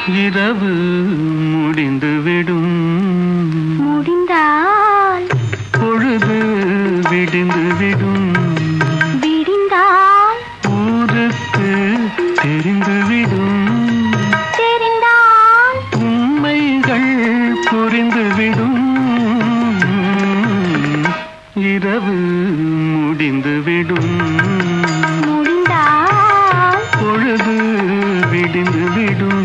இரவு முடிந்துவிடும். முடிந்தால் பொழுது விடிந்துவிடும். விடிந்தால் ஊருக்கு தெரிந்துவிடும். தெரிந்தால் உண்மைகள் புரிந்துவிடும். இரவு முடிந்துவிடும். முடிந்தால் பொழுது விடிந்துவிடும்.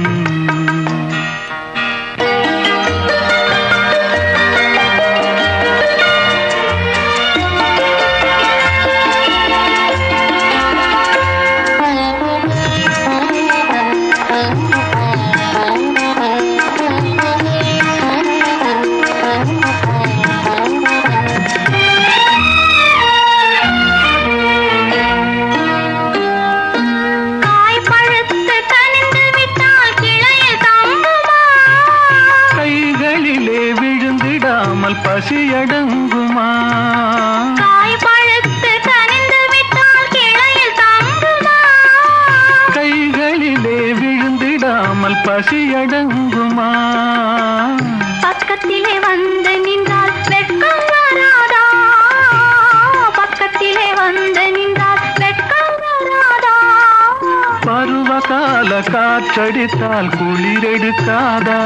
பசியடங்குமா? காய் பழுத்து கனிந்து விட்டால் கிளையில் தங்குமா? கைகளிலே விழுந்திடாமல் பசியடங்குமா? பக்கத்திலே வந்து நின்றால் வெட்கம் வராதா? பக்கத்திலே வந்து நின்றால் வெட்கம் வராதா? பருவகால காற்றடித்தால் குளிரெடுக்காதா?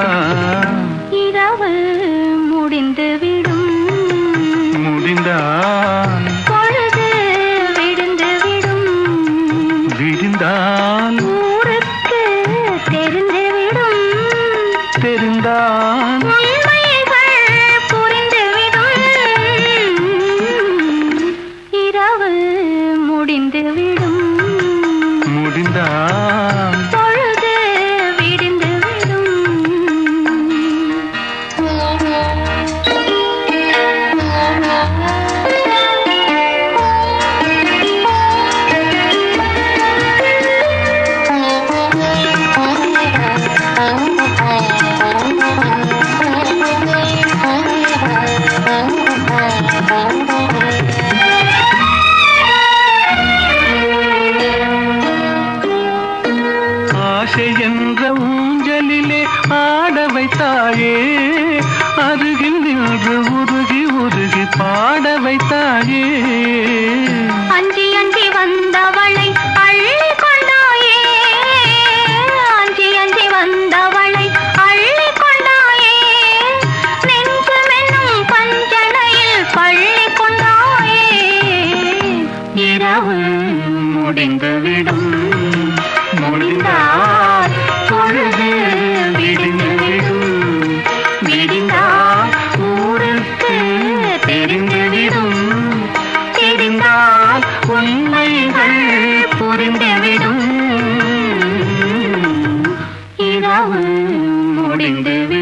இரவு முடிந்துவிடும். முடிந்தால் பொழுது விடிந்துவிடும். விடிந்தால் ஊருக்கு தெரிந்துவிடும். தெரிந்தால் உண்மைகள் புரிந்துவிடும். இரவு முடிந்துவிடும். முடிந்தால் பொழுது விடிந்துவிடும். ஆசை என்ற ஊஞ்சலிலே ஆட வைத்தாயே, அருகில் நின்று உருகி உருகி பாட வைத்தாயே. அஞ்சி அஞ்சி வந்தவளை அள்ளி கொண்டாயே. அஞ்சி அஞ்சி வந்தவளை அள்ளி கொண்டாயே. நெஞ்சமென்னும் பஞ்சனையில் பள்ளி கொண்டாயே. இரவு முடிந்துவிடும். முடிந்தால் பொழுது விடிந்துவிடும். விடிந்தால் ஊருக்கு தெரிந்துவிடும். தெரிந்தால் உண்மைகள் புரிந்துவிடும். இரவு முடிந்துவிடும்.